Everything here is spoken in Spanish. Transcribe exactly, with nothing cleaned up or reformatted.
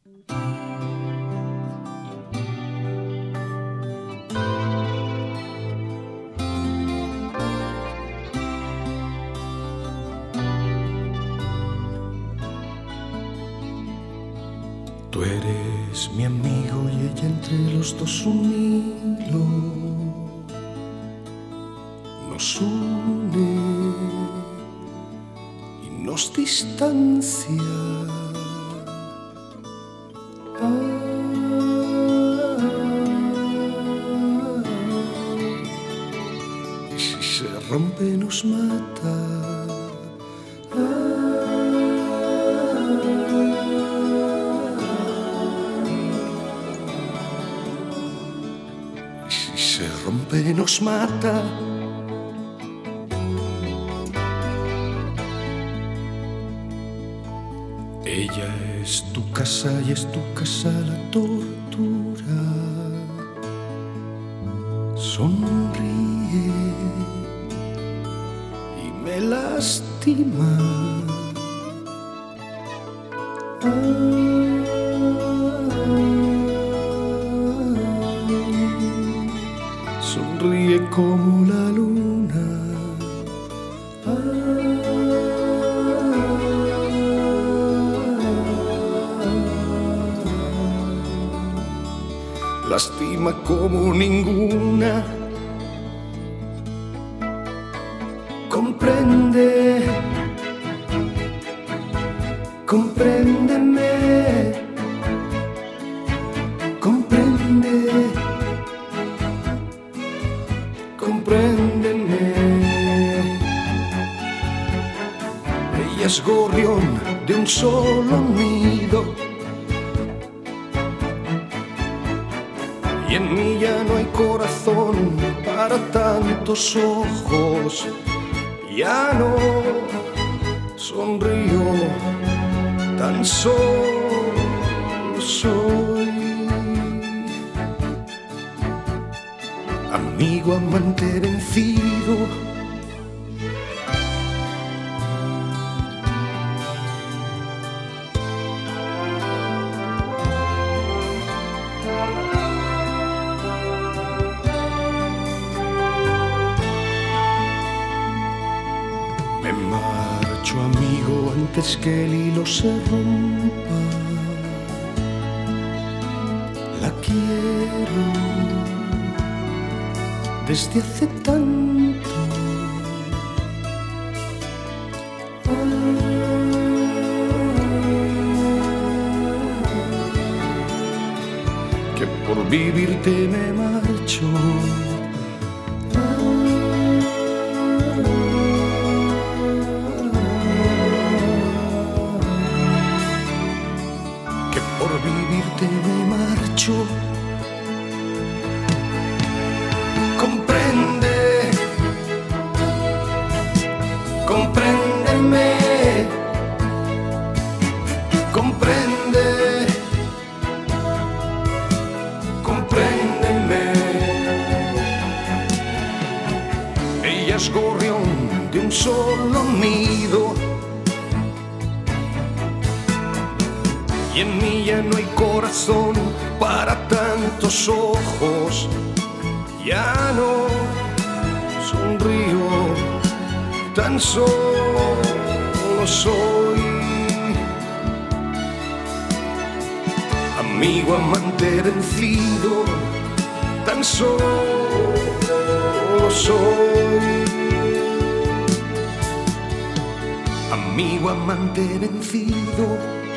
Tú eres mi amigo y ella entre los dos un hilo nos une y nos distancia. Y si se rompe nos mata. Rompe, nos mata. Ella es tu casa y es tu casa la tortura. Sonríe y me lastima. Sonríe como la luna. Lastima como ninguna. Comprende, compréndeme, comprende. Compréndeme. Ella es gorrión de un solo nido y en mí ya no hay corazón para tantos ojos. Ya no sonrío, tan solo soy amigo, amante vencido. Me marcho, amigo, antes que el hilo se rompa. La quiero desde hace tanto. Que por vivirte me marcho. Que por vivirte me marcho. Comprende, compréndeme, comprende, compréndeme. Ella es gorrión de un solo nido y en mí ya no hay corazón para tantos ojos. Ya no sonrío, tan solo soy amigo, amante vencido. Tan solo soy amigo, amante vencido.